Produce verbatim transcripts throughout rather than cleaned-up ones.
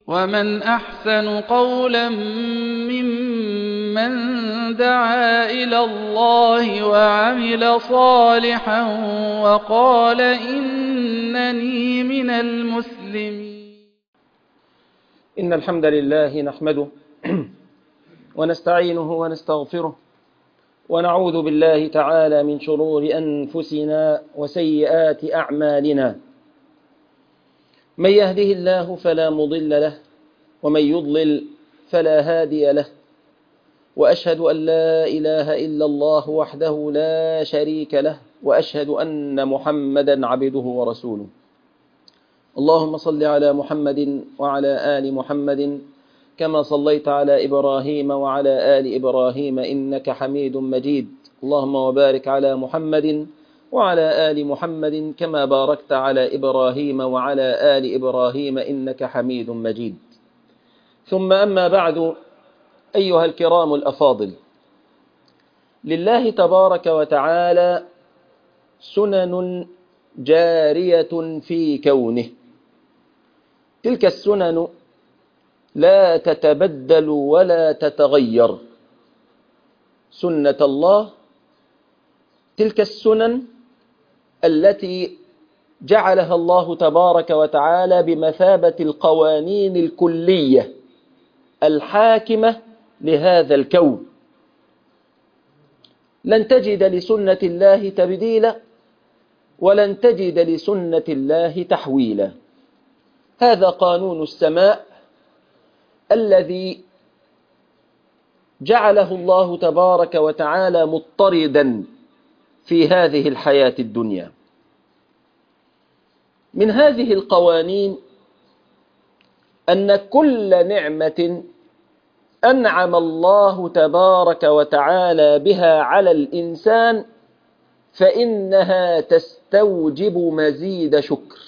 ومن أحسن قولا ممن دعا إلى الله وعمل صالحا وقال إنني من المسلمين. إن الحمد لله نحمده ونستعينه ونستغفره ونعوذ بالله تعالى من شرور أنفسنا وسيئات أعمالنا. من يهده الله فلا مضل له ومن يضلل فلا هادي له، وأشهد أن لا إله إلا الله وحده لا شريك له، وأشهد أن محمدا عبده ورسوله. اللهم صل على محمد وعلى آل محمد كما صليت على إبراهيم وعلى آل إبراهيم إنك حميد مجيد. اللهم وبارك على محمد وعلى آل محمد كما باركت على إبراهيم وعلى آل إبراهيم إنك حميد مجيد. ثم أما بعد، أيها الكرام الأفاضل، لله تبارك وتعالى سنن جارية في كونه، تلك السنن لا تتبدل ولا تتغير. سنة الله تلك السنن التي جعلها الله تبارك وتعالى بمثابة القوانين الكلية الحاكمة لهذا الكون. لن تجد لسنة الله تبديلا ولن تجد لسنة الله تحويلا. هذا قانون السماء الذي جعله الله تبارك وتعالى مضطردا في هذه الحياة الدنيا. من هذه القوانين أن كل نعمة أنعم الله تبارك وتعالى بها على الإنسان فإنها تستوجب مزيد شكر.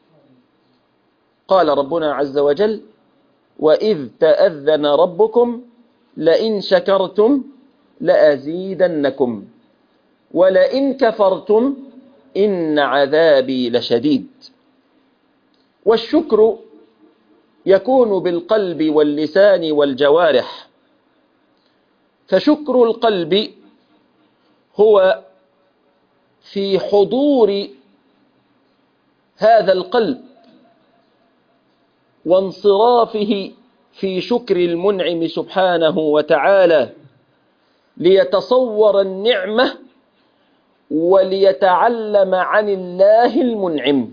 قال ربنا عز وجل: وإذ تأذن ربكم لئن شكرتم لأزيدنكم ولئن كفرتم إن عذابي لشديد. والشكر يكون بالقلب واللسان والجوارح. فشكر القلب هو في حضور هذا القلب وانصرافه في شكر المنعم سبحانه وتعالى ليتصور النعمة وليتعلم عن الله المنعم.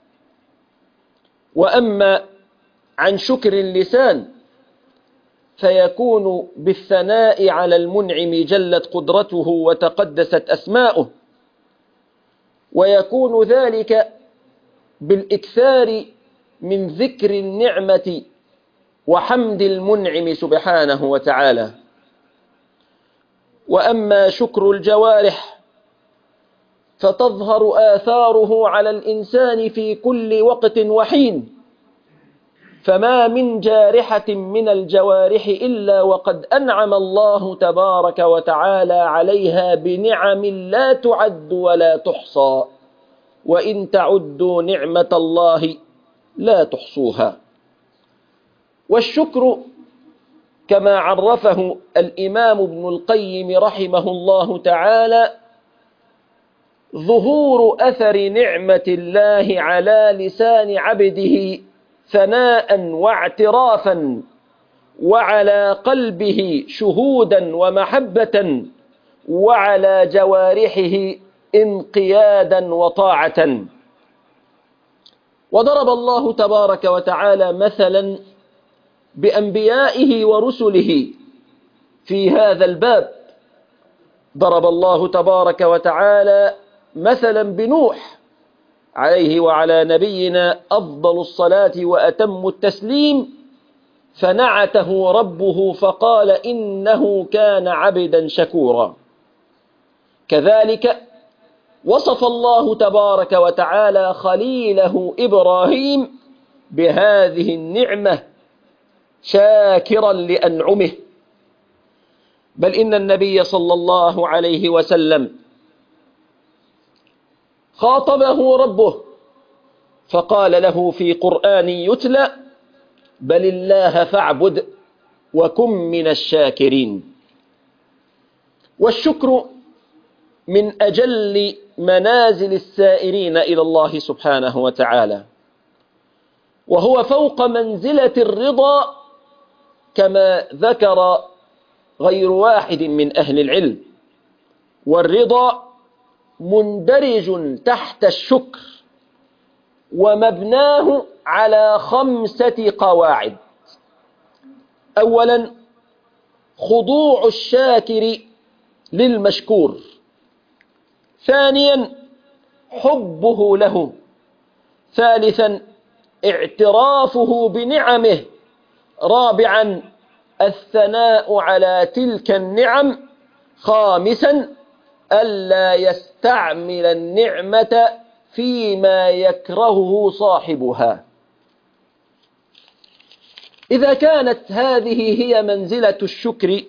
وأما عن شكر اللسان فيكون بالثناء على المنعم جلت قدرته وتقدست أسماؤه، ويكون ذلك بالإكثار من ذكر النعمة وحمد المنعم سبحانه وتعالى. وأما شكر الجوارح فتظهر آثاره على الإنسان في كل وقت وحين، فما من جارحة من الجوارح إلا وقد أنعم الله تبارك وتعالى عليها بنعم لا تعد ولا تحصى، وإن تعدوا نعمة الله لا تحصوها. والشكر كما عرفه الإمام ابن القيم رحمه الله تعالى ظهور أثر نعمة الله على لسان عبده ثناء واعترافا، وعلى قلبه شهودا ومحبة، وعلى جوارحه انقيادا وطاعة. وضرب الله تبارك وتعالى مثلا بأنبيائه ورسله في هذا الباب. ضرب الله تبارك وتعالى مثلا بنوح عليه وعلى نبينا أفضل الصلاة وأتم التسليم، فنعته ربه فقال إنه كان عبدا شكورا. كذلك وصف الله تبارك وتعالى خليله إبراهيم بهذه النعمة شاكرا لأنعمه. بل إن النبي صلى الله عليه وسلم خاطبه ربه فقال له في قرآن يتلى: بل الله فاعبد وكن من الشاكرين. والشكر من أجل منازل السائرين إلى الله سبحانه وتعالى، وهو فوق منزلة الرضا كما ذكر غير واحد من أهل العلم. والرضا مندرج تحت الشكر، ومبناه على خمسة قواعد. أولا، خضوع الشاكر للمشكور. ثانيا، حبه له. ثالثا، اعترافه بنعمه. رابعا، الثناء على تلك النعم. خامسا، ألا يستعمل النعمة فيما يكرهه صاحبها. إذا كانت هذه هي منزلة الشكر،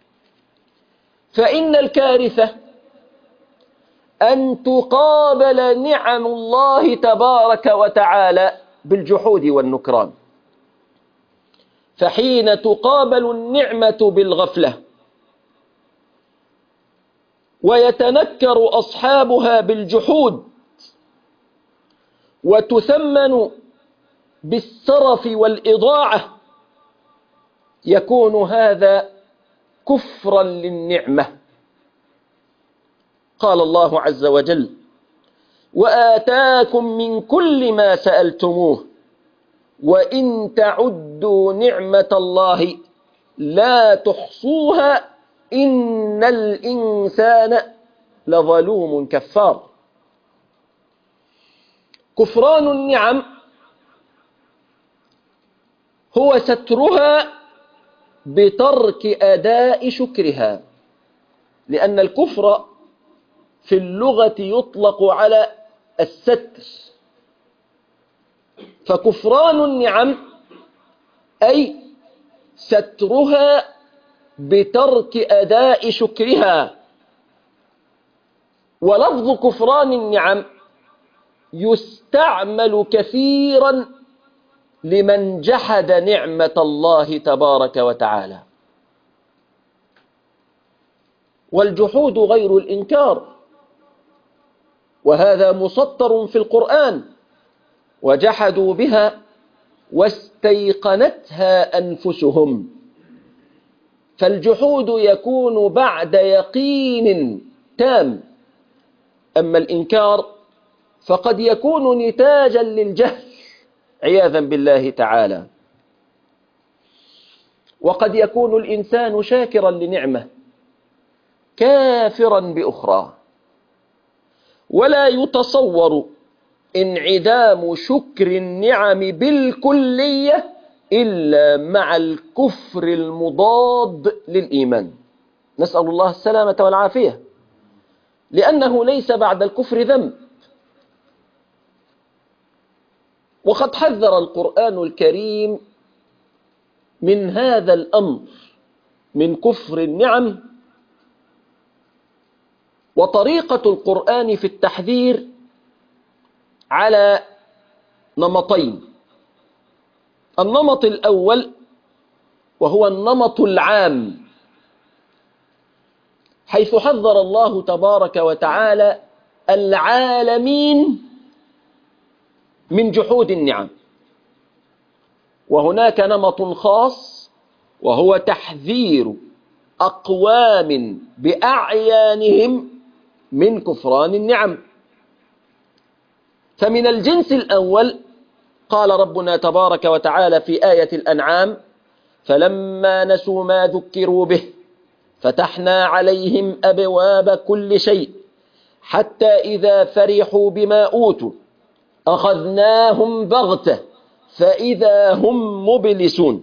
فإن الكارثة أن تقابل نعم الله تبارك وتعالى بالجحود والنكران. فحين تقابل النعمة بالغفلة ويتنكر أصحابها بالجحود، وتثمن بالسرف والإضاعة، يكون هذا كفرا للنعمة. قال الله عز وجل: وآتاكم من كل ما سألتموه وإن تعدوا نعمة الله لا تحصوها إن الإنسان لظلوم كفار. كفران النعم هو سترها بترك أداء شكرها، لأن الكفر في اللغة يطلق على الستر. فكفران النعم أي سترها بترك أداء شكرها. ولفظ كفران النعم يستعمل كثيرا لمن جحد نعمة الله تبارك وتعالى. والجحود غير الإنكار، وهذا مسطر في القرآن: وجحدوا بها واستيقنتها أنفسهم. فالجحود يكون بعد يقين تام، أما الإنكار فقد يكون نتاجا للجهل عياذا بالله تعالى. وقد يكون الإنسان شاكرا لنعمة كافرا بأخرى. ولا يتصور انعدام شكر النعم بالكلية إلا مع الكفر المضاد للإيمان، نسأل الله السلامة والعافية، لأنه ليس بعد الكفر ذنب. وقد حذر القرآن الكريم من هذا الأمر، من كفر النعم. وطريقة القرآن في التحذير على نمطين: النمط الأول وهو النمط العام، حيث حذر الله تبارك وتعالى العالمين من جحود النعم. وهناك نمط خاص وهو تحذير أقوام بأعيانهم من كفران النعم. فمن الجنس الأول قال ربنا تبارك وتعالى في آية الأنعام: فلما نسوا ما ذكروا به فتحنا عليهم أبواب كل شيء حتى إذا فرحوا بما أوتوا أخذناهم بغتة فإذا هم مبلسون.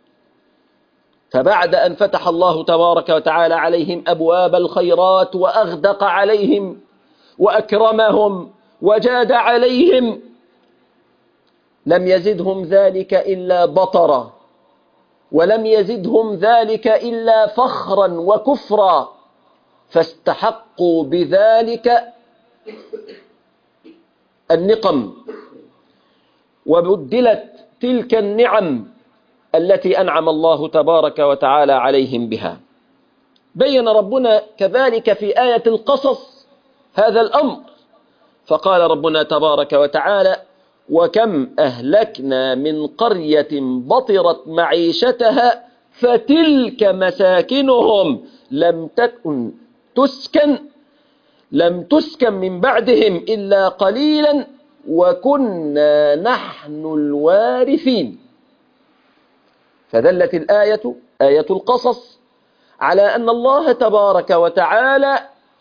فبعد أن فتح الله تبارك وتعالى عليهم أبواب الخيرات وأغدق عليهم وأكرمهم وجاد عليهم، لم يزدهم ذلك إلا بطرا، ولم يزدهم ذلك إلا فخرا وكفرا، فاستحقوا بذلك النقم. وبدلت تلك النعم التي أنعم الله تبارك وتعالى عليهم بها. بين ربنا كذلك في آية القصص هذا الأمر، فقال ربنا تبارك وتعالى: وكم أهلكنا من قرية بطرت معيشتها فتلك مساكنهم لم تكن تسكن لم تسكن من بعدهم إلا قليلا وكنا نحن الوارثين. فدلت الآية آية القصص على أن الله تبارك وتعالى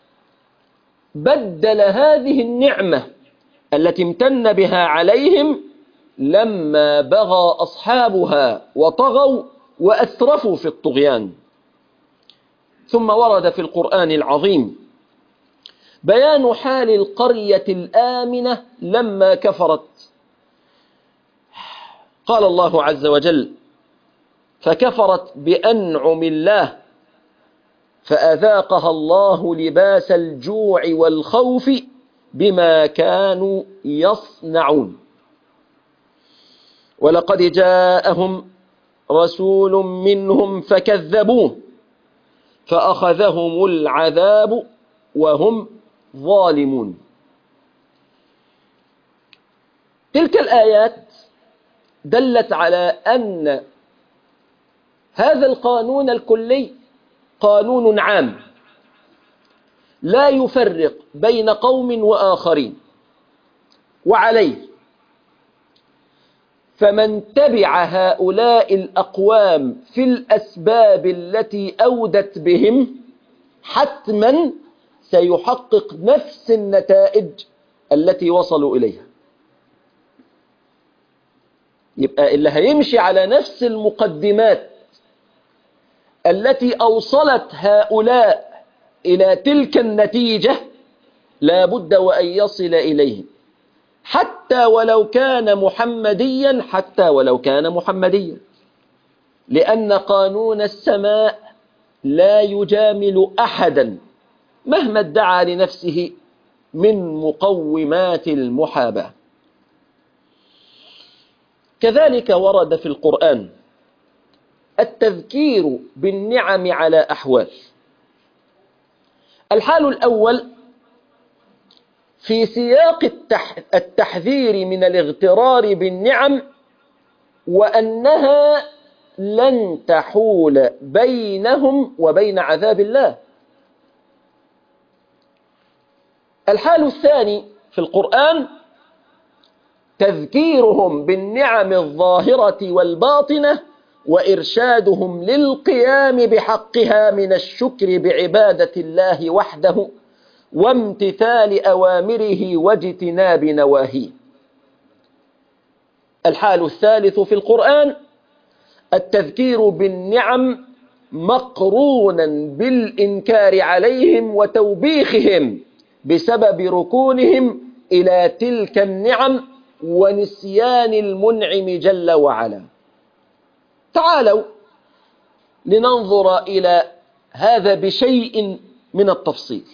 بدل هذه النعمة التي امتن بها عليهم لما بغى أصحابها وطغوا وأسرفوا في الطغيان. ثم ورد في القرآن العظيم بيان حال القرية الآمنة لما كفرت. قال الله عز وجل: فكفرت بأنعم الله فأذاقها الله لباس الجوع والخوف بما كانوا يصنعون. ولقد جاءهم رسول منهم فكذبوه فأخذهم العذاب وهم ظالمون. تلك الآيات دلت على أن هذا القانون الكلي قانون عام لا يفرق بين قوم وآخرين، وعليه فمن تبع هؤلاء الأقوام في الأسباب التي أودت بهم حتما سيحقق نفس النتائج التي وصلوا إليها. يبقى اللي هيمشي على نفس المقدمات التي أوصلت هؤلاء إلى تلك النتيجة لا بد وأن يصل إليه، حتى ولو كان محمديا حتى ولو كان محمديا لأن قانون السماء لا يجامل أحدا مهما ادعى لنفسه من مقومات المحاباة. كذلك ورد في القرآن التذكير بالنعم على أحوال. الحال الأول في سياق التحذير من الاغترار بالنعم وأنها لن تحول بينهم وبين عذاب الله. الحال الثاني في القرآن تذكيرهم بالنعم الظاهرة والباطنة وإرشادهم للقيام بحقها من الشكر بعبادة الله وحده وامتثال أوامره واجتناب نواهيه. الحال الثالث في القرآن التذكير بالنعم مقرونا بالإنكار عليهم وتوبيخهم بسبب ركونهم إلى تلك النعم ونسيان المنعم جل وعلا. تعالوا لننظر إلى هذا بشيء من التفصيل.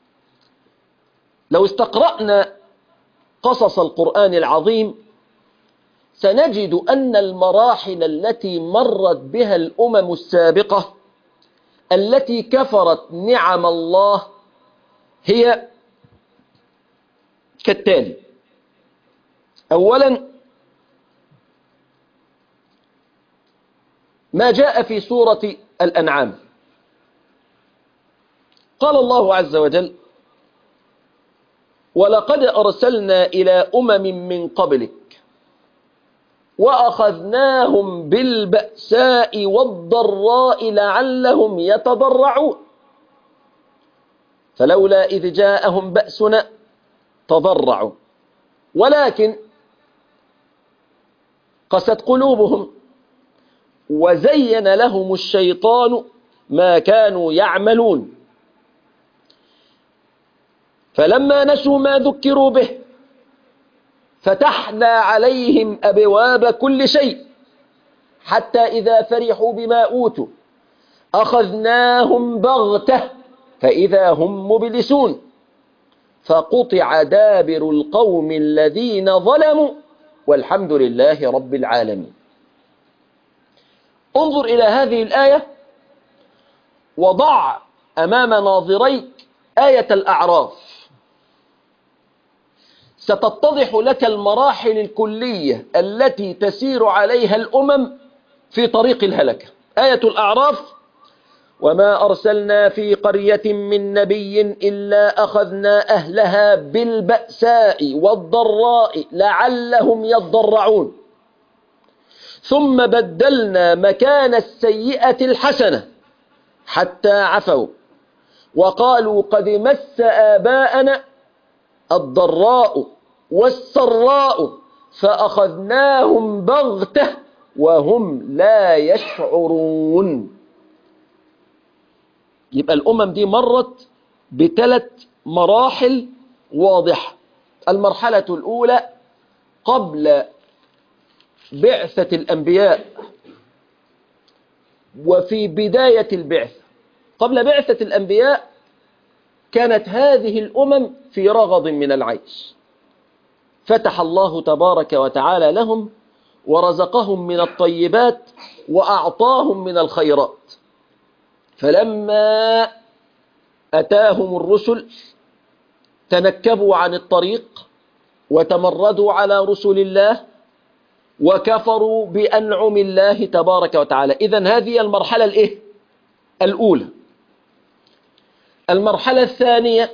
لو استقرأنا قصص القرآن العظيم سنجد أن المراحل التي مرت بها الأمم السابقة التي كفرت نعم الله هي كالتالي: أولا ما جاء في سورة الأنعام، قال الله عز وجل: ولقد أرسلنا إلى أمم من قبلك وأخذناهم بالبأساء والضراء لعلهم يتضرعون فلولا إذ جاءهم بأسنا تضرعوا ولكن قست قلوبهم وزين لهم الشيطان ما كانوا يعملون فلما نسوا ما ذكروا به فتحنا عليهم أبواب كل شيء حتى إذا فرحوا بما أوتوا أخذناهم بغتة فإذا هم مبلسون فقطع دابر القوم الذين ظلموا والحمد لله رب العالمين. انظر إلى هذه الآية وضع أمام ناظريك آية الأعراف، ستتضح لك المراحل الكلية التي تسير عليها الأمم في طريق الهلكة. آية الأعراف: وما أرسلنا في قرية من نبي إلا أخذنا أهلها بالبأساء والضراء لعلهم يضرعون ثم بدلنا مكان السيئة الحسنة حتى عفوا وقالوا قد مس آباءنا الضراء والسراء فأخذناهم بغتة وهم لا يشعرون. يبقى الأمم دي مرت بثلاث مراحل واضحة. المرحلة الأولى قبل بعثة الأنبياء وفي بداية البعثة. قبل بعثة الأنبياء كانت هذه الأمم في رغض من العيش، فتح الله تبارك وتعالى لهم ورزقهم من الطيبات وأعطاهم من الخيرات، فلما أتاهم الرسل تنكبوا عن الطريق وتمردوا على رسل الله وكفروا بأنعم الله تبارك وتعالى. إذن هذه المرحلة الإيه؟ الأولى. المرحلة الثانية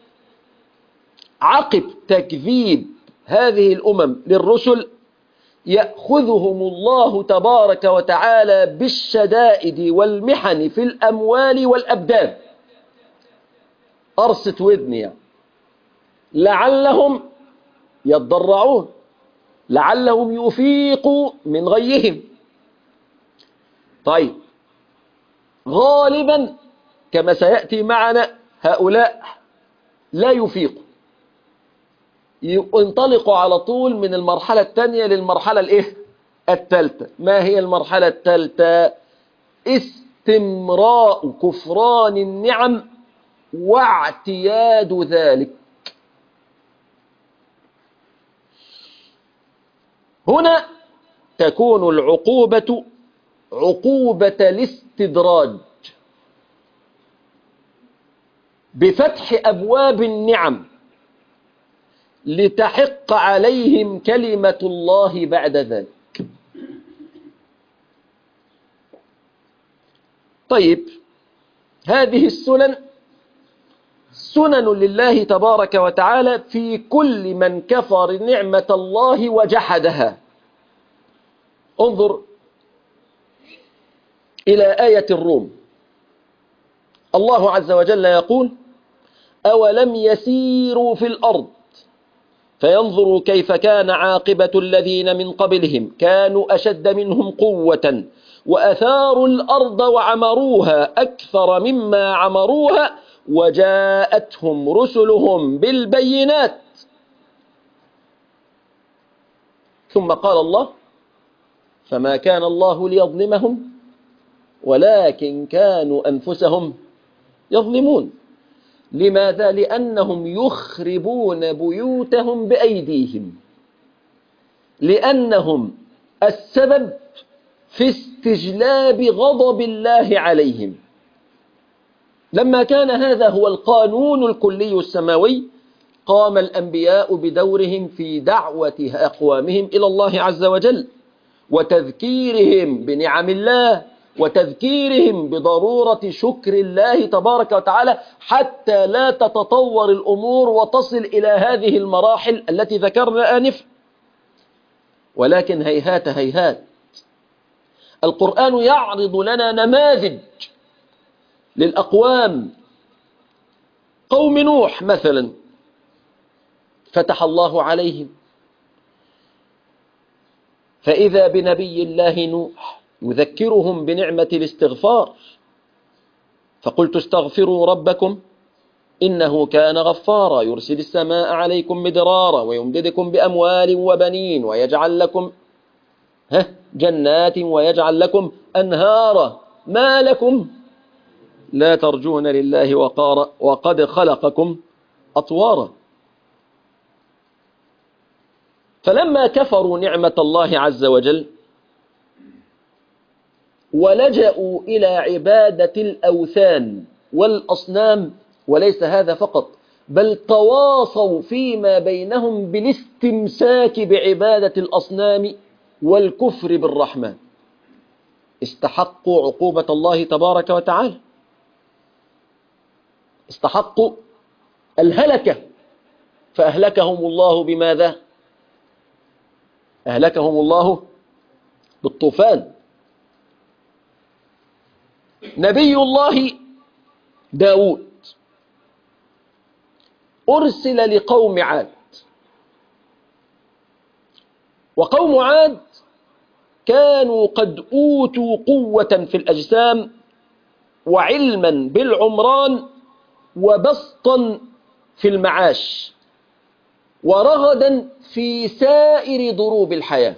عقب تكذيب هذه الأمم للرسل يأخذهم الله تبارك وتعالى بالشدائد والمحن في الأموال والأبدان. أرصة ودن يعني. لعلهم يضرعون، لعلهم يفيقوا من غيهم. طيب، غالبا كما سيأتي معنا هؤلاء لا يفيقوا، ينطلقوا على طول من المرحلة الثانية للمرحلة الايه الثالثة. ما هي المرحلة الثالثة؟ استمراء كفران النعم واعتياد ذلك. هنا تكون العقوبة عقوبة الاستدراج بفتح أبواب النعم لتحق عليهم كلمة الله بعد ذلك. طيب، هذه السنن سنن لله تبارك وتعالى في كل من كفر نعمة الله وجحدها. انظر إلى آية الروم. الله عز وجل يقول: أولم يسيروا في الأرض فينظروا كيف كان عاقبة الذين من قبلهم كانوا أشد منهم قوة وأثاروا الأرض وعمروها أكثر مما عمروها وجاءتهم رسلهم بالبينات. ثم قال الله: فما كان الله ليظلمهم ولكن كانوا أنفسهم يظلمون. لماذا؟ لأنهم يخربون بيوتهم بأيديهم، لأنهم السبب في استجلاب غضب الله عليهم. لما كان هذا هو القانون الكلي السماوي قام الأنبياء بدورهم في دعوة أقوامهم إلى الله عز وجل وتذكيرهم بنعم الله وتذكيرهم بضرورة شكر الله تبارك وتعالى حتى لا تتطور الأمور وتصل إلى هذه المراحل التي ذكرنا آنفا. ولكن هيهات هيهات، القرآن يعرض لنا نماذج للأقوام. قوم نوح مثلا فتح الله عليهم، فإذا بنبي الله نوح يذكرهم بنعمة الاستغفار، فقلت استغفروا ربكم إنه كان غفارا يرسل السماء عليكم مدرارا ويمددكم بأموال وبنين ويجعل لكم جنات ويجعل لكم أنهارا ما لكم لا ترجون لله وقارا وقد خلقكم أطوارا. فلما كفروا نعمة الله عز وجل ولجأوا إلى عبادة الأوثان والأصنام، وليس هذا فقط، بل تواصوا فيما بينهم بالاستمساك بعبادة الأصنام والكفر بالرحمن. استحقوا عقوبة الله تبارك وتعالى، استحقوا الهلكة، فأهلكهم الله بماذا؟ أهلكهم الله بالطوفان. نبي الله داود أرسل لقوم عاد، وقوم عاد كانوا قد أوتوا قوة في الأجسام وعلما بالعمران وبسطا في المعاش ورغدا في سائر ضروب الحياة.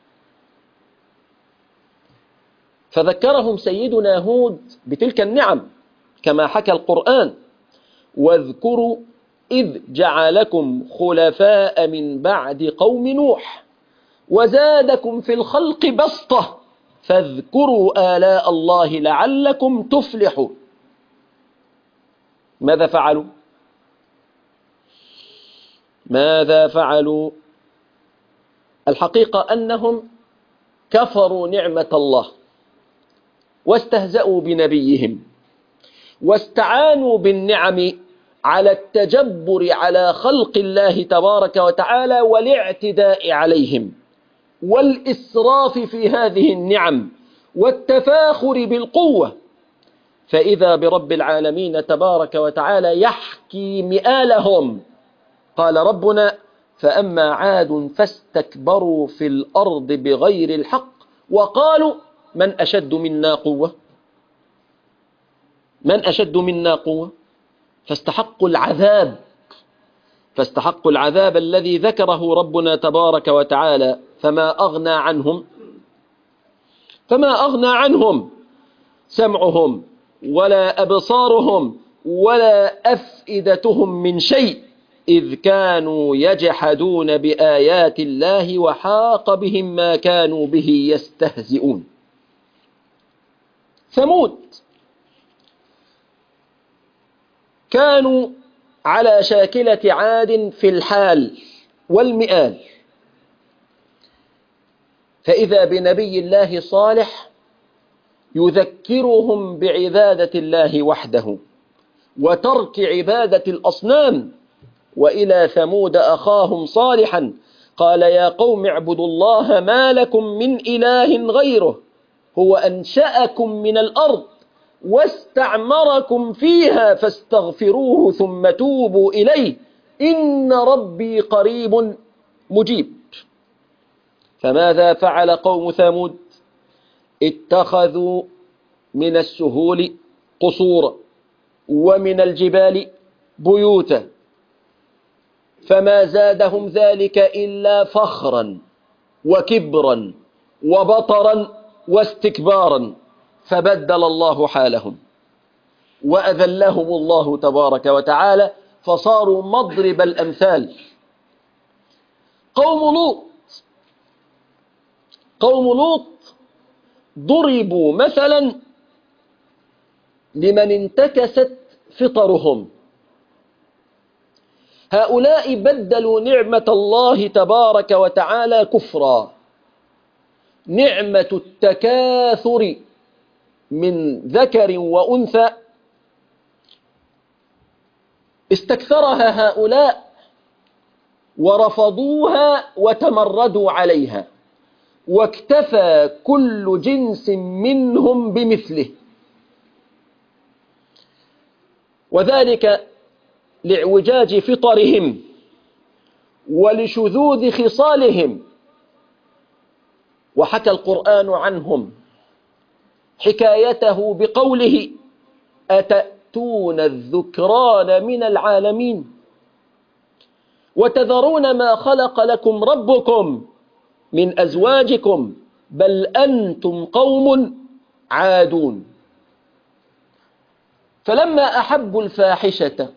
فذكرهم سيدنا هود بتلك النعم كما حكى القرآن: واذكروا إذ جعلكم خلفاء من بعد قوم نوح وزادكم في الخلق بسطة فاذكروا آلاء الله لعلكم تفلحوا. ماذا فعلوا؟ ماذا فعلوا؟ الحقيقة أنهم كفروا نعمة الله واستهزأوا بنبيهم واستعانوا بالنعم على التجبر على خلق الله تبارك وتعالى والاعتداء عليهم والإسراف في هذه النعم والتفاخر بالقوة. فإذا برب العالمين تبارك وتعالى يحكي مآلهم، قال ربنا: فأما عاد فاستكبروا في الأرض بغير الحق وقالوا من أشد منا قوة من أشد منا قوة فاستحقوا العذاب فاستحقوا العذاب الذي ذكره ربنا تبارك وتعالى. فما أغنى عنهم فما أغنى عنهم سمعهم ولا أبصارهم ولا أفئدتهم من شيء إذ كانوا يجحدون بآيات الله وحاق بهم ما كانوا به يستهزئون. ثمود كانوا على شاكلة عاد في الحال والمآل، فإذا بنبي الله صالح يذكرهم بعبادة الله وحده وترك عبادة الأصنام. وإلى ثمود أخاهم صالحا قال يا قوم اعبدوا الله ما لكم من إله غيره هو أنشأكم من الأرض واستعمركم فيها فاستغفروه ثم توبوا إليه إن ربي قريب مجيب. فماذا فعل قوم ثمود؟ اتخذوا من السهول قصورا ومن الجبال بيوتا، فما زادهم ذلك إلا فخرا وكبرا وبطرا واستكبارا، فبدل الله حالهم وأذلهم الله تبارك وتعالى فصاروا مضرب الأمثال. قوم لوط قوم لوط ضربوا مثلا لمن انتكست فطرهم. هؤلاء بدلوا نعمة الله تبارك وتعالى كفرا، نعمة التكاثر من ذكر وأنثى استكثرها هؤلاء ورفضوها وتمردوا عليها، واكتفى كل جنس منهم بمثله، وذلك لاعوجاج فطرهم ولشذوذ خصالهم. وحكى القرآن عنهم حكايته بقوله أتأتون الذكران من العالمين وتذرون ما خلق لكم ربكم من أزواجكم بل أنتم قوم عادون. فلما أحبوا الفاحشة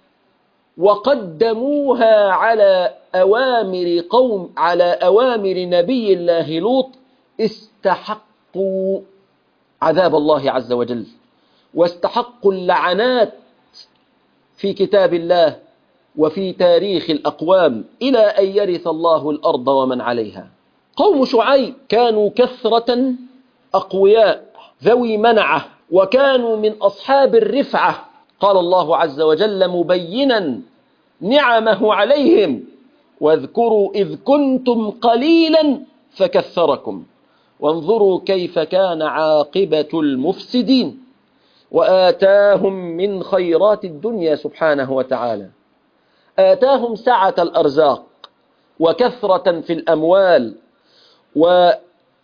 وقدموها على أوامر قوم على أوامر نبي الله لوط استحقوا عذاب الله عز وجل، واستحقوا اللعنات في كتاب الله وفي تاريخ الأقوام إلى أن يرث الله الأرض ومن عليها. قوم شعيب كانوا كثرة أقوياء ذوي منعة، وكانوا من أصحاب الرفعة. قال الله عز وجل مبينا نعمه عليهم: واذكروا إذ كنتم قليلا فكثركم وانظروا كيف كان عاقبة المفسدين، وآتاهم من خيرات الدنيا سبحانه وتعالى. آتاهم سعة الأرزاق وكثرة في الأموال ورغدا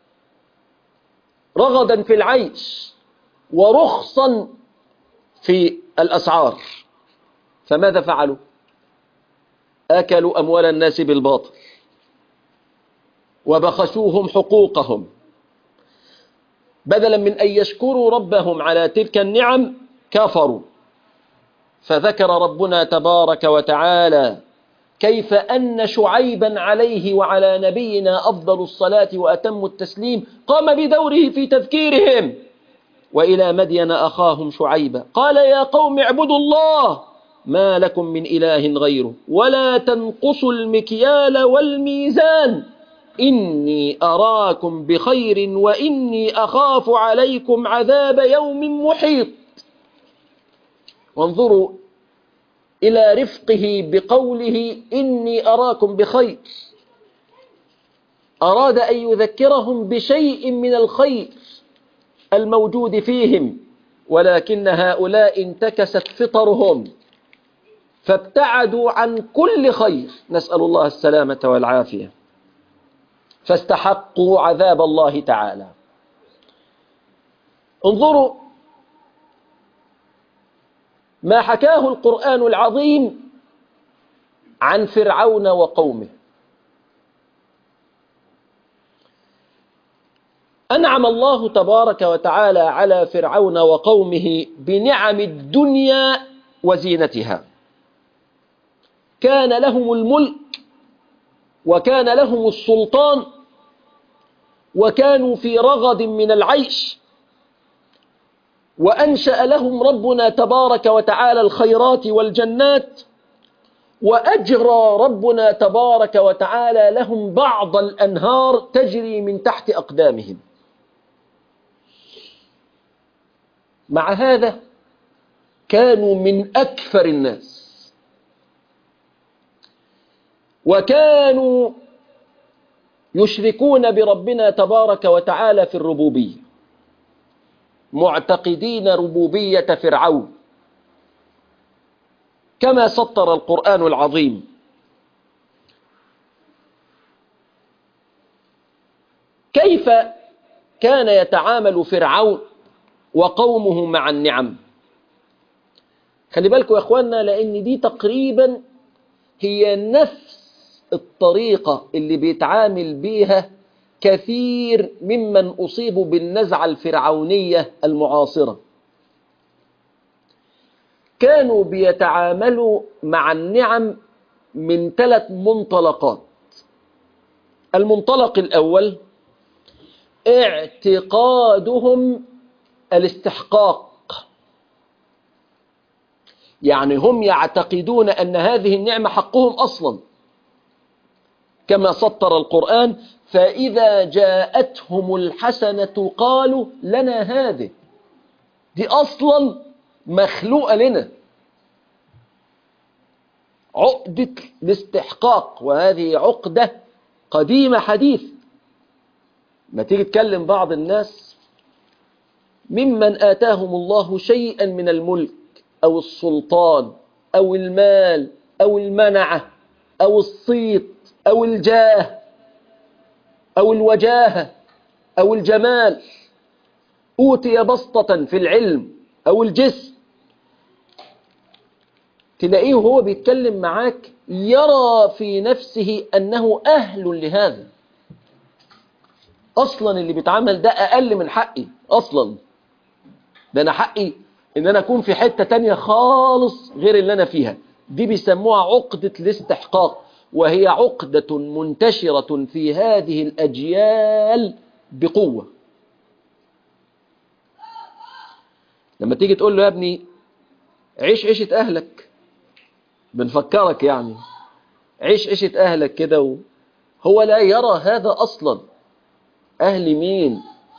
في العيش ورخصا في الأسعار. فماذا فعلوا؟ أكلوا أموال الناس بالباطل وبخسوهم حقوقهم، بدلا من أن يشكروا ربهم على تلك النعم كفروا. فذكر ربنا تبارك وتعالى كيف أن شعيبا عليه وعلى نبينا أفضل الصلاة وأتم التسليم قام بدوره في تذكيرهم. وإلى مدين أخاهم شعيبا قال يا قوم اعبدوا الله ما لكم من إله غيره ولا تنقصوا المكيال والميزان إني أراكم بخير وإني أخاف عليكم عذاب يوم محيط. وانظروا إلى رفقه بقوله إني أراكم بخير، أراد أن يذكرهم بشيء من الخير الموجود فيهم، ولكن هؤلاء انتكست فطرهم فابتعدوا عن كل خير، نسأل الله السلامة والعافية، فاستحقوا عذاب الله تعالى. انظروا ما حكاه القرآن العظيم عن فرعون وقومه. أنعم الله تبارك وتعالى على فرعون وقومه بنعم الدنيا وزينتها. كان لهم الملك وكان لهم السلطان وكانوا في رغد من العيش، وأنشأ لهم ربنا تبارك وتعالى الخيرات والجنات، وأجرى ربنا تبارك وتعالى لهم بعض الأنهار تجري من تحت أقدامهم. مع هذا كانوا من أكثر الناس، وكانوا يشركون بربنا تبارك وتعالى في الربوبية، معتقدين ربوبية فرعون كما سطر القرآن العظيم. كيف كان يتعامل فرعون وقومه مع النعم؟ خلي بالكم يا اخواننا، لأن دي تقريبا هي نفس الطريقة اللي بيتعامل بيها كثير ممن أصيبوا بالنزعة الفرعونية المعاصرة. كانوا بيتعاملوا مع النعم من ثلاث منطلقات. المنطلق الأول اعتقادهم الاستحقاق، يعني هم يعتقدون أن هذه النعمة حقهم أصلا، كما سطر القرآن فإذا جاءتهم الحسنة قالوا لنا هذه، دي أصلا مخلوقة لنا. عقدة الاستحقاق، وهذه عقدة قديمة حديث. ما تيجي تكلم بعض الناس ممن آتاهم الله شيئا من الملك أو السلطان أو المال أو المنعة أو الصيت أو الجاه أو الوجاهة أو الجمال، أوتي بسطة في العلم أو الجسم، تلاقيه هو بيتكلم معاك يرى في نفسه أنه أهل لهذا. أصلا اللي بيتعامل ده أقل من حقي، أصلا ده أنا حقي إن أنا أكون في حتة تانية خالص غير اللي أنا فيها. دي بيسموها عقدة الاستحقاق، وهي عقدة منتشرة في هذه الأجيال بقوة. لما تيجي تقول له يا ابني عيش عيشة أهلك، بنفكرك يعني عيش عيشة أهلك كده و... هو لا يرى هذا أصلا. أهل مين؟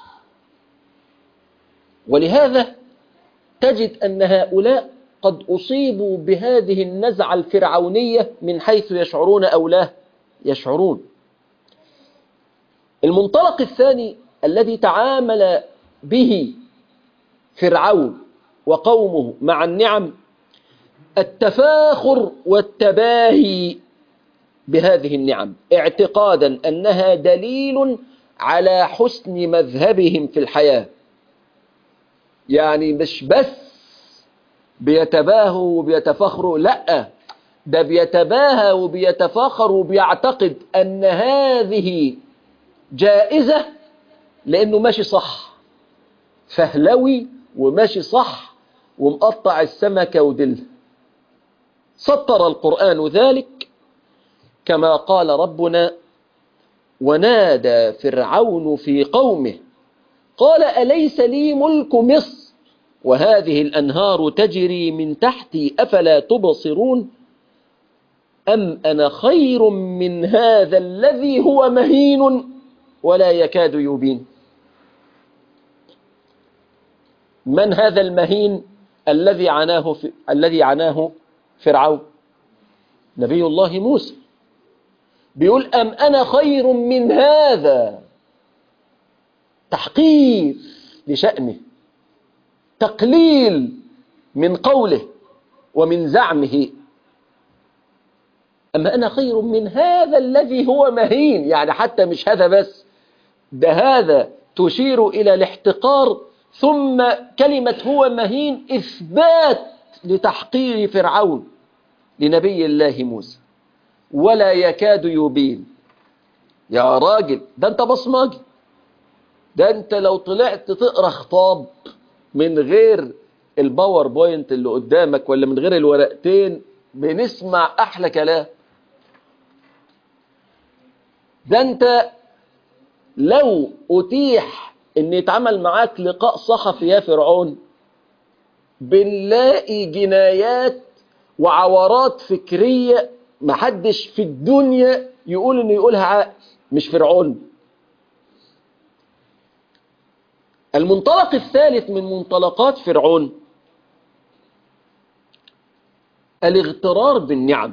ولهذا تجد أن هؤلاء قد أصيبوا بهذه النزعة الفرعونية من حيث يشعرون أو لا يشعرون. المنطلق الثاني الذي تعامل به فرعون وقومه مع النعم التفاخر والتباهي بهذه النعم، اعتقادا أنها دليل على حسن مذهبهم في الحياة. يعني مش بس بيتباهوا وبيتفخروا، لا، ده بيتباهى وبيتفاخر وبيعتقد أن هذه جائزة لأنه ماشي صح، فهلوي وماشي صح ومقطع السمكة ودل. سطر القرآن ذلك كما قال ربنا: ونادى فرعون في قومه قال أليس لي ملك مصر وهذه الأنهار تجري من تحتي أفلا تبصرون أم أنا خير من هذا الذي هو مهين ولا يكاد يبين. من هذا المهين الذي عناه في... الذي عناه فرعون؟ نبي الله موسى. بيقول أم أنا خير من هذا، تحقير لشأنه، تقليل من قوله ومن زعمه. أما أنا خير من هذا الذي هو مهين، يعني حتى مش هذا بس، ده هذا تشير إلى الاحتقار، ثم كلمة هو مهين إثبات لتحقير فرعون لنبي الله موسى. ولا يكاد يبين. يا راجل ده أنت بصمجي، ده أنت لو طلعت تقرأ خطاب من غير الباوربوينت اللي قدامك ولا من غير الورقتين بنسمع أحلى كلام. ده أنت لو أتيح أن يتعمل معاك لقاء صحفي يا فرعون بنلاقي جنايات وعورات فكرية محدش في الدنيا يقول أنه يقولها عقل، مش فرعون. المنطلق الثالث من منطلقات فرعون الاغترار بالنعم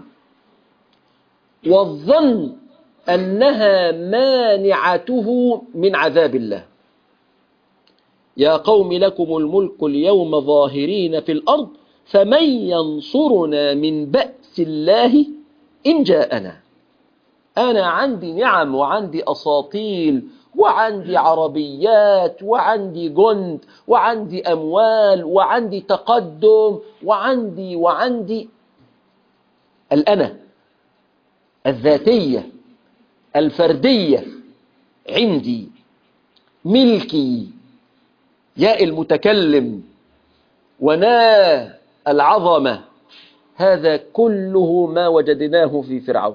والظن أنها مانعته من عذاب الله. يا قوم لكم الملك اليوم ظاهرين في الأرض فمن ينصرنا من بأس الله إن جاءنا. أنا عندي نعم وعندي أساطيل وعندي عربيات وعندي جند وعندي أموال وعندي تقدم وعندي وعندي الأنا الذاتية الفردية، عندي ملكي ياء المتكلم ونا العظمة. هذا كله ما وجدناه في فرعون.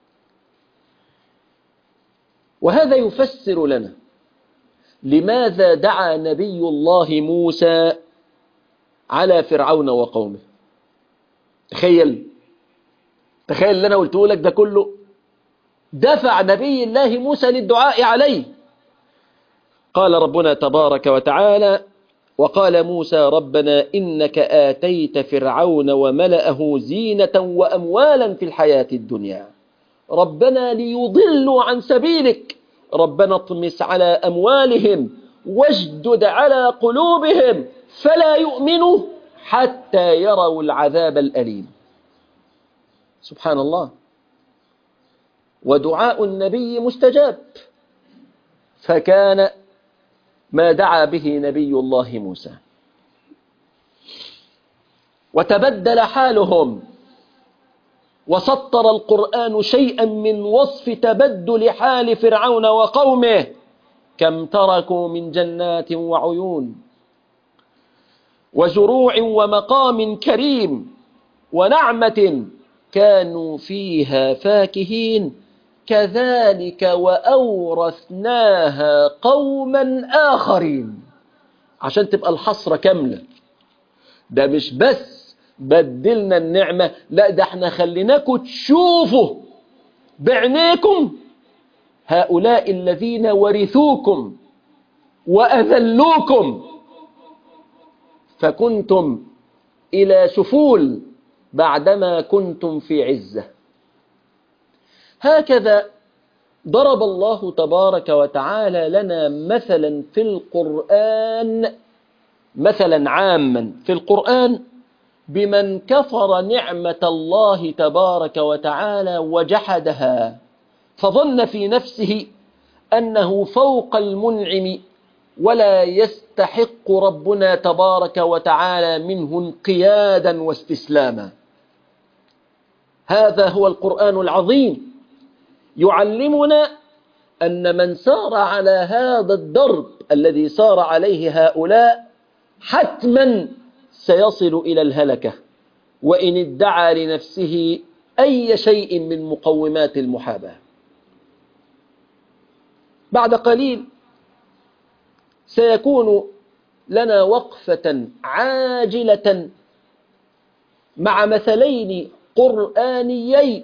وهذا يفسر لنا لماذا دعا نبي الله موسى على فرعون وقومه. تخيل تخيل اللي أنا قلته لك ده كله دفع نبي الله موسى للدعاء عليه. قال ربنا تبارك وتعالى: وقال موسى ربنا إنك آتيت فرعون وملأه زينة وأموالا في الحياة الدنيا ربنا ليضلوا عن سبيلك ربنا اطمس على أموالهم واشدد على قلوبهم فلا يؤمنوا حتى يروا العذاب الأليم. سبحان الله. ودعاء النبي مستجاب، فكان ما دعا به نبي الله موسى. وتبدل حالهم، وسطر القرآن شيئا من وصف تبدل حال فرعون وقومه. كم تركوا من جنات وعيون وزروع ومقام كريم ونعمة كانوا فيها فاكهين كذلك وأورثناها قوما آخرين. عشان تبقى الحصرة كاملة ده مش بس بدلنا النعمة، لا ده احنا خليناكم تشوفوا بعينيكم هؤلاء الذين ورثوكم وأذلوكم فكنتم إلى سفول بعدما كنتم في عزة. هكذا ضرب الله تبارك وتعالى لنا مثلا في القرآن، مثلا عاما في القرآن، بمن كفر نعمة الله تبارك وتعالى وجحدها فظن في نفسه أنه فوق المنعم ولا يستحق ربنا تبارك وتعالى منه انقيادا واستسلاما. هذا هو القرآن العظيم يعلمنا أن من سار على هذا الدرب الذي سار عليه هؤلاء حتما سيصل إلى الهلكة، وإن ادعى لنفسه أي شيء من مقومات المحاباة. بعد قليل سيكون لنا وقفة عاجلة مع مثلين قرآنيين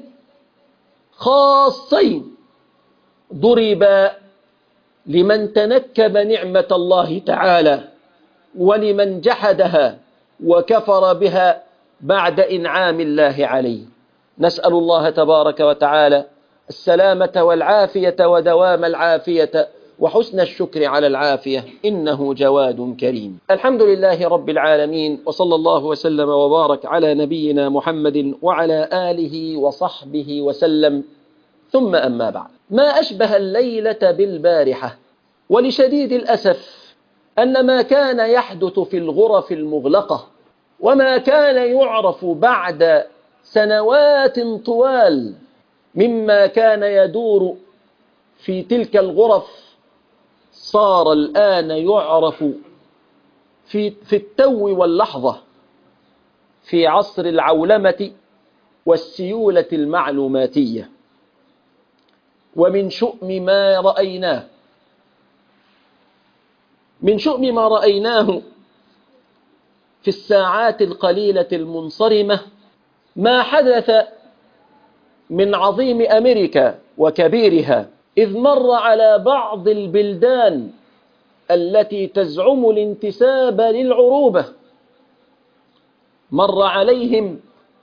خاصين ضربا لمن تنكب نعمة الله تعالى ولمن جحدها وكفر بها بعد إنعام الله عليه. نسأل الله تبارك وتعالى السلامة والعافية ودوام العافية وحسن الشكر على العافية، إنه جواد كريم. الحمد لله رب العالمين، وصلى الله وسلم وبارك على نبينا محمد وعلى آله وصحبه وسلم، ثم أما بعد. ما أشبه الليلة بالبارحة، ولشديد الأسف أن ما كان يحدث في الغرف المغلقة وما كان يعرف بعد سنوات طوال مما كان يدور في تلك الغرف صار الآن يعرف في, في التو واللحظة في عصر العولمة والسيولة المعلوماتية. ومن شؤم ما رأيناه من شؤم ما رأيناه في الساعات القليلة المنصرمة ما حدث من عظيم أمريكا وكبيرها، إذ مر على بعض البلدان التي تزعم الانتساب للعروبة، مر عليهم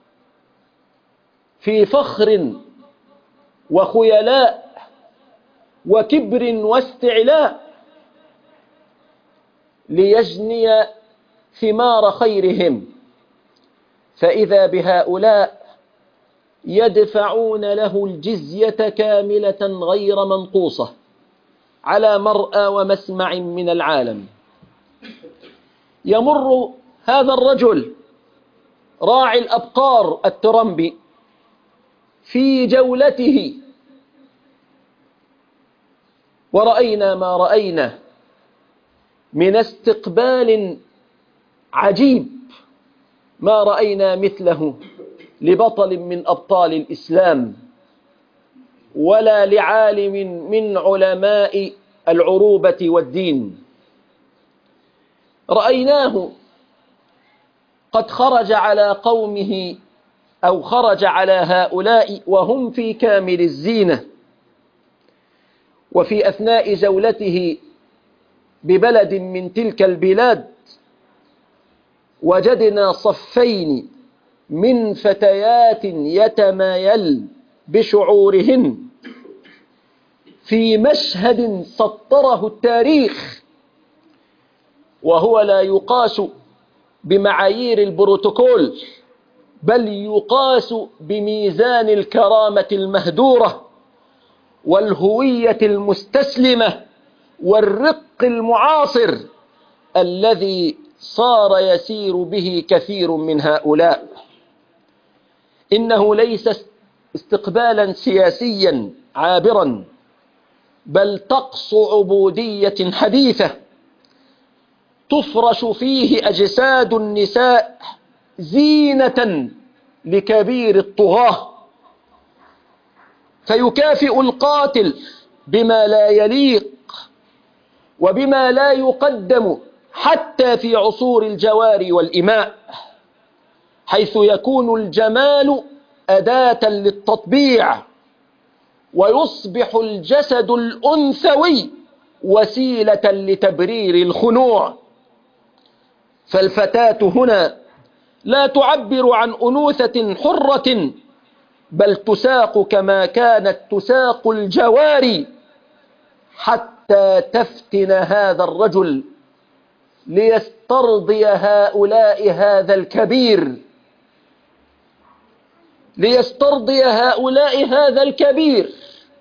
في فخر وخيلاء وكبر واستعلاء ليجني ثمار خيرهم، فإذا بهؤلاء يدفعون له الجزية كاملة غير منقوصة على مرأى ومسمع من العالم. يمر هذا الرجل راعي الأبقار الترمبي في جولته ورأينا ما رأينا من استقبال عجيب ما رأينا مثله لبطل من أبطال الإسلام ولا لعالم من علماء العروبة والدين. رأيناه قد خرج على قومه أو خرج على هؤلاء وهم في كامل الزينة، وفي أثناء جولته ببلد من تلك البلاد وجدنا صفين من فتيات يتمايل بشعورهن في مشهد سطره التاريخ، وهو لا يقاس بمعايير البروتوكول بل يقاس بميزان الكرامة المهدورة والهوية المستسلمة والرق المعاصر الذي صار يسير به كثير من هؤلاء. إنه ليس استقبالا سياسيا عابرا، بل طقس عبودية حديثة تفرش فيه أجساد النساء زينة لكبير الطغاة، فيكافئ القاتل بما لا يليق وبما لا يقدم حتى في عصور الجواري والإماء، حيث يكون الجمال أداة للتطبيع، ويصبح الجسد الأنثوي وسيلة لتبرير الخنوع. فالفتاة هنا لا تعبر عن أنوثة حرة، بل تساق كما كانت تساق الجواري حتى تفتن هذا الرجل ليسترضي هؤلاء هذا الكبير ليسترضي هؤلاء هذا الكبير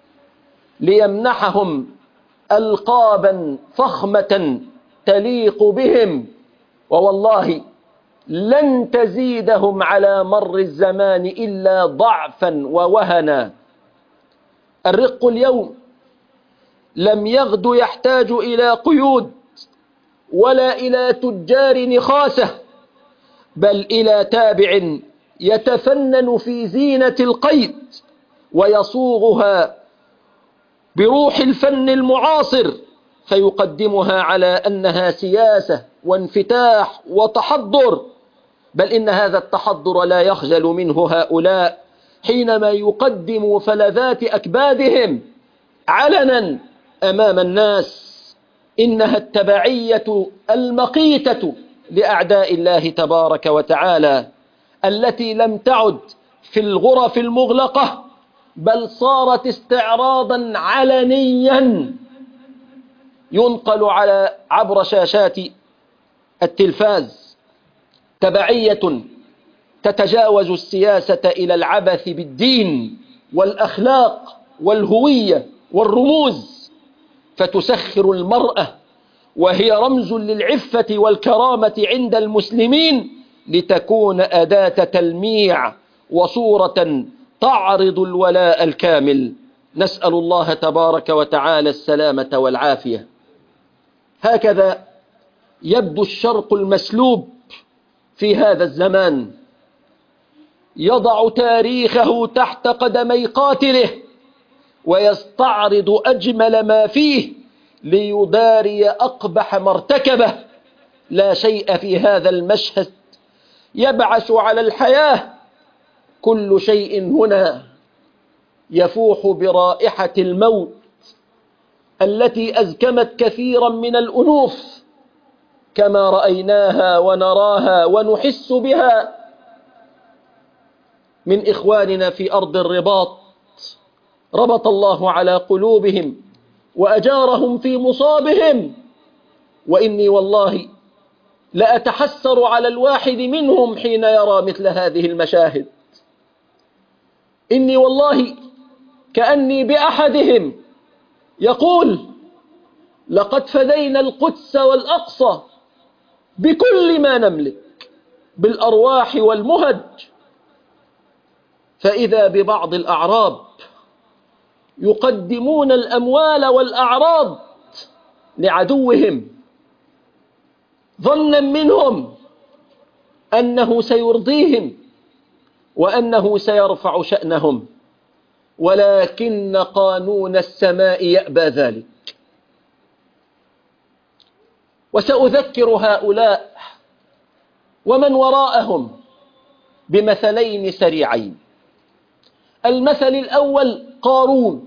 ليمنحهم ألقابا فخمة تليق بهم، ووالله لن تزيدهم على مر الزمان إلا ضعفا ووهنا. الرق اليوم لم يغد يحتاج إلى قيود ولا إلى تجار نخاسة، بل إلى تابع يتفنن في زينة القيد ويصوغها بروح الفن المعاصر، فيقدمها على أنها سياسة وانفتاح وتحضر، بل إن هذا التحضر لا يخجل منه هؤلاء حينما يقدموا فلذات أكبادهم علنا أمام الناس. إنها التبعية المقيتة لأعداء الله تبارك وتعالى، التي لم تعد في الغرف المغلقة، بل صارت استعراضا علنيا ينقل على عبر شاشات التلفاز، تبعية تتجاوز السياسة إلى العبث بالدين والأخلاق والهوية والرموز، فتسخر المرأة وهي رمز للعفة والكرامة عند المسلمين لتكون أداة تلميع وصورة تعرض الولاء الكامل. نسأل الله تبارك وتعالى السلامة والعافية. هكذا يبدو الشرق المسلوب في هذا الزمان، يضع تاريخه تحت قدمي قاتله ويستعرض أجمل ما فيه ليداري أقبح ما ارتكبه. لا شيء في هذا المشهد يبعث على الحياة، كل شيء هنا يفوح برائحة الموت التي أزكمت كثيرا من الأنوف، كما رأيناها ونراها ونحس بها من إخواننا في أرض الرباط، ربط الله على قلوبهم وأجارهم في مصابهم. وإني والله لأتحسر على الواحد منهم حين يرى مثل هذه المشاهد. إني والله كأني بأحدهم يقول: لقد فدينا القدس والأقصى بكل ما نملك بالأرواح والمهج، فإذا ببعض الأعراب يقدمون الأموال والأعراض لعدوهم ظنا منهم أنه سيرضيهم وأنه سيرفع شأنهم، ولكن قانون السماء يأبى ذلك. وسأذكر هؤلاء ومن وراءهم بمثلين سريعين. المثل الأول قارون،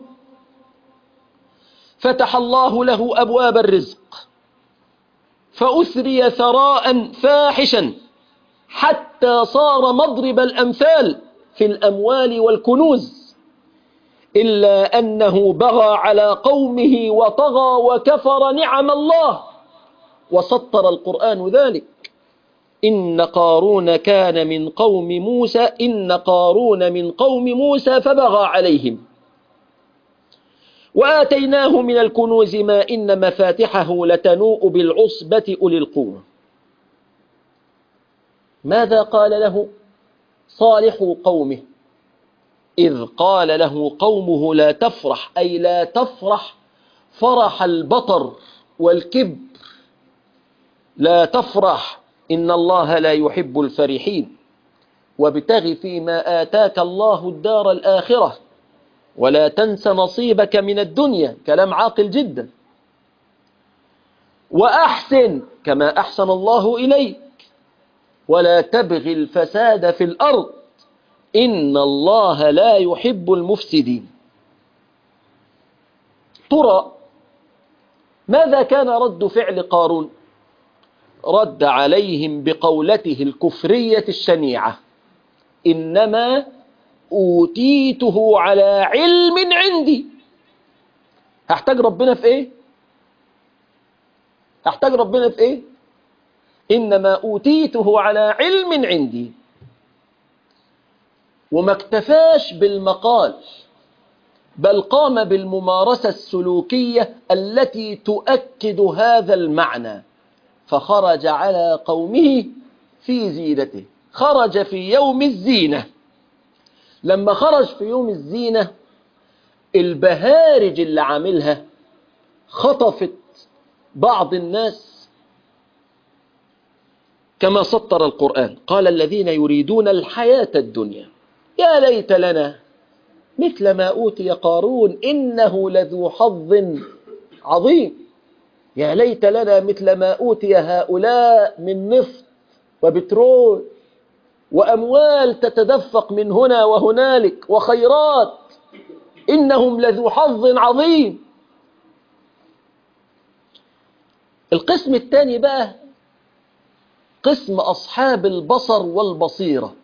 فتح الله له أبواب الرزق فأثري ثراء فاحشا حتى صار مضرب الأمثال في الأموال والكنوز، إلا أنه بغى على قومه وطغى وكفر نعم الله، وسطر القرآن ذلك. إن قارون كان من قوم موسى إن قارون من قوم موسى فبغى عليهم وآتيناه من الكنوز ما إن مفاتحه لتنوء بالعصبة أولي القوة. ماذا قال له صالح قومه إذ قال له قومه: لا تفرح، أي لا تفرح فرح البطر والكبر، لا تفرح، إن الله لا يحب الفرحين، وابتغ فيما آتاك الله الدار الآخرة ولا تنس نصيبك من الدنيا. كلام عاقل جدا. وأحسن، كما أحسن الله إليك ولا تبغي الفساد في الأرض إن الله لا يحب المفسدين. ترى ماذا كان رد فعل قارون؟ رد عليهم بقولته الكفرية الشنيعة: إنما أوتيته على علم عندي. هحتاج ربنا في إيه؟ هحتاج ربنا في إيه؟ إنما أوتيته على علم عندي. وما اكتفاش بالمقال، بل قام بالممارسة السلوكية التي تؤكد هذا المعنى، فخرج على قومه في زينته. خرج في يوم الزينة. لما خرج في يوم الزينة البهارج اللي عاملها خطفت بعض الناس كما سطر القرآن. قال الذين يريدون الحياة الدنيا يا ليت لنا مثل ما أوتي قارون إنه لذو حظ عظيم. يا ليت لنا مثل ما أوتي هؤلاء من نفط وبترول وأموال تتدفق من هنا وهنالك وخيرات، إنهم لذو حظ عظيم. القسم الثاني بقى قسم أصحاب البصر والبصيرة.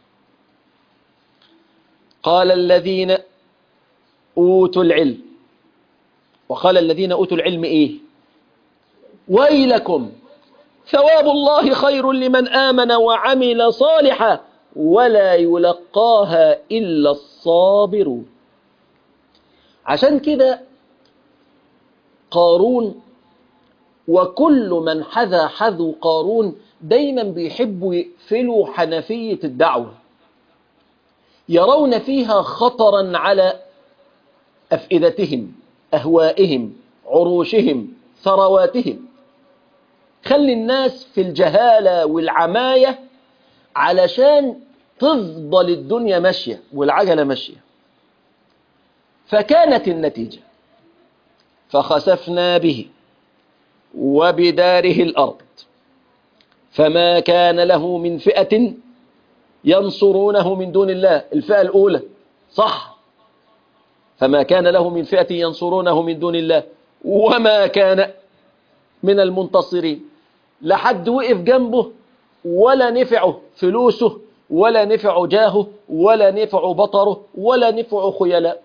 قال الذين أوتوا العلم، وقال الذين أوتوا العلم إيه؟ ويلكم ثواب الله خير لمن آمن وعمل صالحا ولا يلقاها إلا الصابرون. عشان كده قارون وكل من حذا حذو قارون دايما بيحبوا يقفلوا حنفية الدعوة، يرون فيها خطرا على أفئدتهم، أهوائهم، عروشهم، ثرواتهم. خلي الناس في الجهالة والعماية علشان تفضل الدنيا ماشية والعجلة ماشية. فكانت النتيجة فخسفنا به وبداره الأرض فما كان له من فئة ينصرونه من دون الله. الفئة الأولى صح، فما كان له من فئة ينصرونه من دون الله وما كان من المنتصرين. لحد وقف جنبه ولا نفعه فلوسه ولا نفعه جاهه ولا نفعه بطره ولا نفعه خيلاء.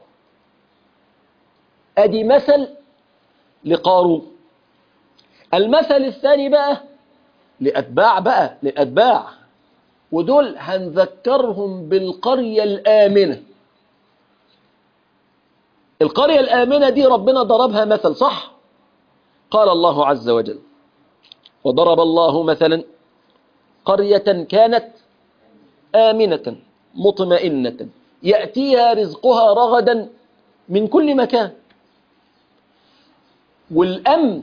أدي مثل لقارون. المثل الثاني بقى لأتباع بقى لأتباع ودول هنذكرهم بالقرية الآمنة. القرية الآمنة دي ربنا ضربها مثل صح. قال الله عز وجل: وضرب الله مثلا قرية كانت آمنة مطمئنة يأتيها رزقها رغدا من كل مكان. والأمن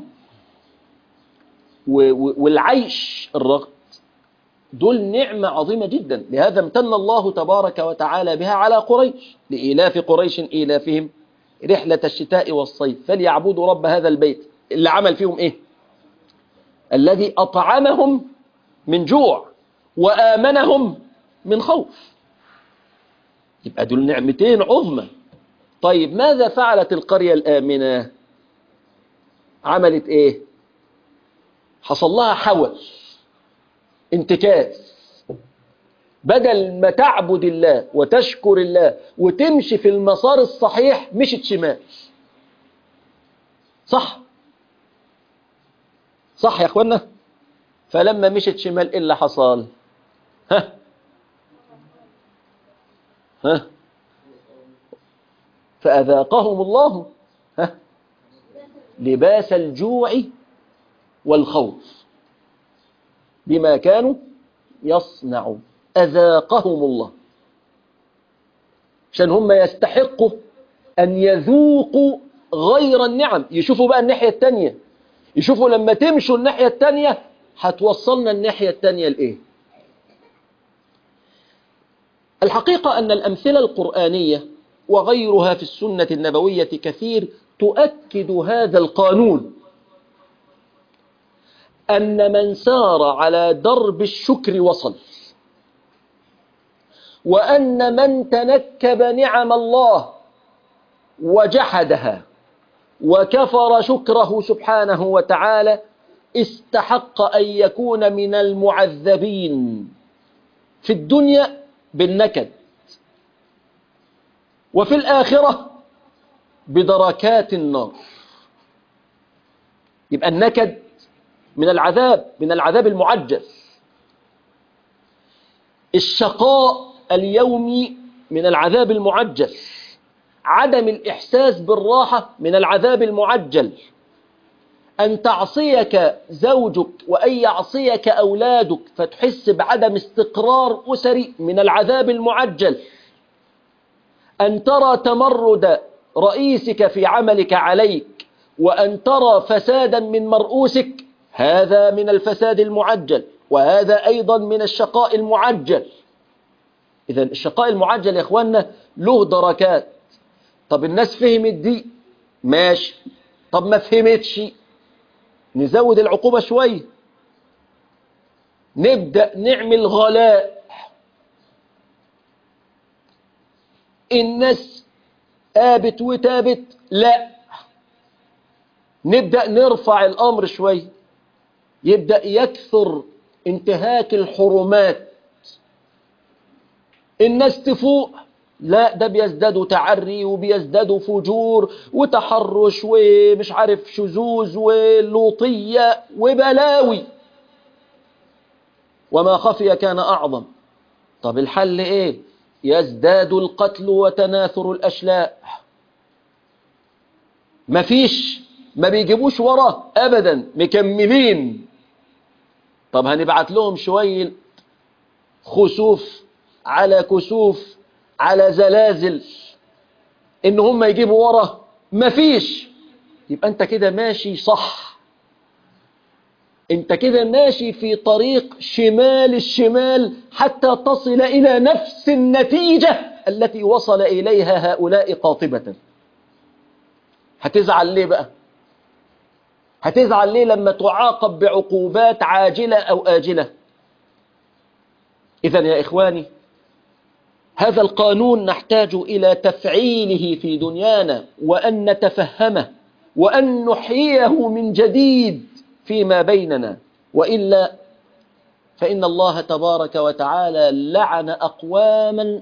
والعيش الرغد دول نعمة عظيمة جدا. لهذا امتن الله تبارك وتعالى بها على قريش: لإيلاف قريش إيلافهم رحلة الشتاء والصيف فليعبدوا رب هذا البيت. اللي عمل فيهم إيه؟ الذي أطعمهم من جوع وآمنهم من خوف. يبقى دول نعمتين عظمى. طيب ماذا فعلت القرية الآمنة؟ عملت إيه؟ حصل لها حوش، انتكاس. بدل ما تعبد الله وتشكر الله وتمشي في المسار الصحيح مشت شمال. صح صح يا اخوانا. فلما مشت شمال ايه اللي حصل؟ ها ها فأذاقهم الله ها لباس الجوع والخوف بما كانوا يصنعون. أذاقهم الله عشان هم يستحقوا أن يذوقوا غير النعم. يشوفوا بقى الناحية التانية، يشوفوا لما تمشوا الناحية التانية هتوصلنا الناحية التانية لإيه. الحقيقة أن الأمثلة القرآنية وغيرها في السنة النبوية كثير تؤكد هذا القانون. أن من سار على درب الشكر وصل، وأن من تنكب نعم الله وجحدها وكفر شكره سبحانه وتعالى استحق أن يكون من المعذبين في الدنيا بالنكد، وفي الآخرة بدركات النار. يبقى النكد من العذاب، من العذاب المعجل. الشقاء اليومي من العذاب المعجل. عدم الإحساس بالراحة من العذاب المعجل. أن تعصيك زوجك وأن يعصيك أولادك فتحس بعدم استقرار أسري من العذاب المعجل. أن ترى تمرد رئيسك في عملك عليك وأن ترى فسادا من مرؤوسك، هذا من الفساد المعجل، وهذا أيضا من الشقاء المعجل. إذا الشقاء المعجل يا إخواننا له دركات. طب الناس فهمت دي ماشي، طب ما فهمتش نزود العقوبة شوية، نبدأ نعمل غلاء. الناس آبت وتابت، لا، نبدأ نرفع الأمر شوية، يبدأ يكثر انتهاك الحرمات. الناس تفوق، لا، ده بيزدادوا تعري وبيزدادوا فجور وتحرش ومش عارف شذوذ ولوطية وبلاوي، وما خفي كان أعظم. طب الحل إيه؟ يزداد القتل وتناثر الأشلاء. مفيش، ما بيجيبوش وراه أبدا، مكملين. طب هنبعت لهم شوية خسوف على كسوف على زلازل إن هم يجيبوا وراه، مفيش. يبقى أنت كده ماشي صح، أنت كده ماشي في طريق شمال الشمال حتى تصل إلى نفس النتيجة التي وصل إليها هؤلاء قاطبة. هتزعل ليه بقى؟ هتزعل ليه لما تعاقب بعقوبات عاجلة أو آجلة؟ إذن يا إخواني، هذا القانون نحتاج إلى تفعيله في دنيانا، وأن نتفهمه وأن نحييه من جديد فيما بيننا، وإلا فإن الله تبارك وتعالى لعن أقواما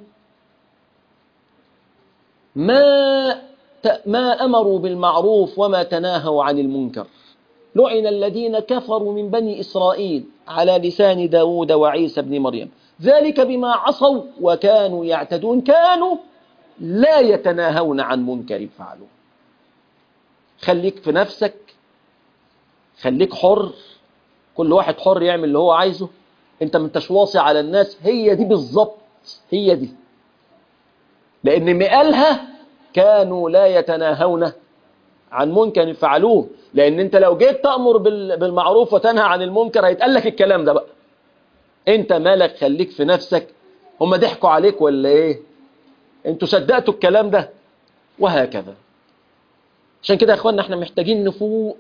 ما ما أمروا بالمعروف وما تناهوا عن المنكر. لعن الذين كفروا من بني إسرائيل على لسان داود وعيسى بن مريم، ذلك بما عصوا وكانوا يعتدون، كانوا لا يتناهون عن منكر فعلوه. خليك في نفسك، خليك حر، كل واحد حر يعمل اللي هو عايزه، انت ما انتش واصي على الناس. هي دي بالظبط، هي دي، لأن مقالها كانوا لا يتناهون عن منكر فعلوه. لأن انت لو جيت تأمر بالمعروف وتنهى عن المنكر هيتقال لك الكلام ده بقى. انت مالك؟ خليك في نفسك. هم ضحكوا عليك ولا ايه؟ انتوا صدقتوا الكلام ده؟ وهكذا. عشان كده يا اخواننا احنا محتاجين نفوق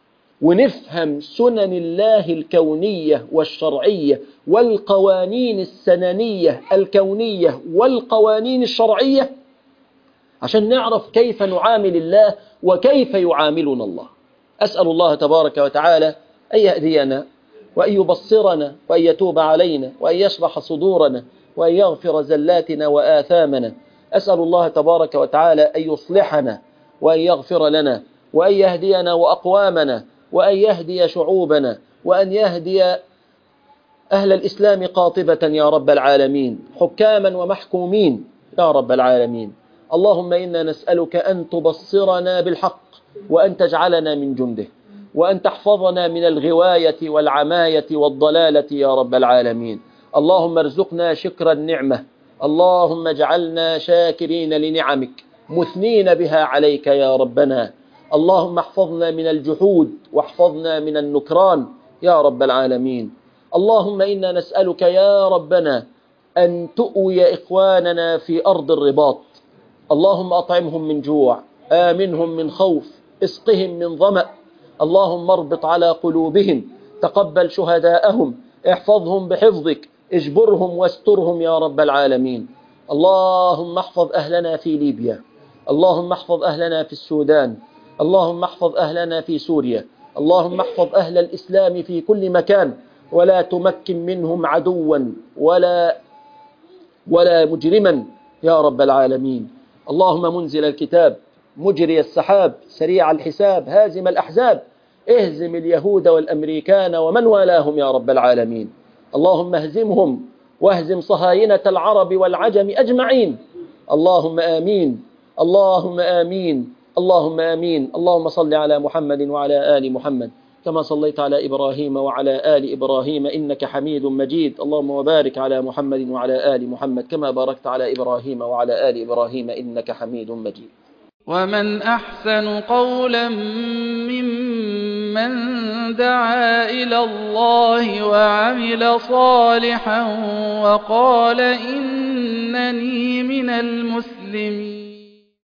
ونفهم سنن الله الكونية والشرعية والقوانين السننية الكونية والقوانين الشرعية، عشان نعرف كيف نعامل الله وكيف يعاملنا الله. أسأل الله تبارك وتعالى أن يهدينا وأن يبصرنا وأن يتوب علينا وأن يشرح صدورنا وأن يغفر زلاتنا وآثامنا. أسأل الله تبارك وتعالى أن يصلحنا وأن يغفر لنا وأن يهدينا وأقوامنا وأن يهدي شعوبنا وأن يهدي أهل الإسلام قاطبة يا رب العالمين، حكاما ومحكومين يا رب العالمين. اللهم إنا نسألك أن تبصرنا بالحق وأن تجعلنا من جنده، وأن تحفظنا من الغواية والعماية والضلالة يا رب العالمين. اللهم ارزقنا شكر النعمة، اللهم اجعلنا شاكرين لنعمك مثنين بها عليك يا ربنا. اللهم احفظنا من الجحود واحفظنا من النكران يا رب العالمين. اللهم إنا نسألك يا ربنا أن تؤوي إخواننا في أرض الرباط. اللهم أطعمهم من جوع، آمنهم من خوف، اسقهم من ظمأ. اللهم اربط على قلوبهم تقبل شهداءهم، احفظهم بحفظك، اجبرهم واسترهم يا رب العالمين. اللهم احفظ أهلنا في ليبيا، اللهم احفظ أهلنا في السودان، اللهم احفظ أهلنا في سوريا، اللهم احفظ أهل الإسلام في كل مكان، ولا تمكن منهم عدوا ولا ولا مجرما يا رب العالمين. اللهم منزل الكتاب، مجري السحاب، سريع الحساب، هازم الأحزاب، اهزم اليهود والأمريكان ومن والاهم يا رب العالمين. اللهم اهزمهم واهزم صهاينة العرب والعجم أجمعين. اللهم آمين، اللهم آمين، اللهم آمين. اللهم صل على محمد وعلى آل محمد كما صليت على إبراهيم وعلى آل إبراهيم إنك حميد مجيد. اللهم وبارك على محمد وعلى آل محمد كما باركت على إبراهيم وعلى آل إبراهيم إنك حميد مجيد. ومن أحسن قولا ممن دعا إلى الله وعمل صالحا وقال إنني من المسلمين.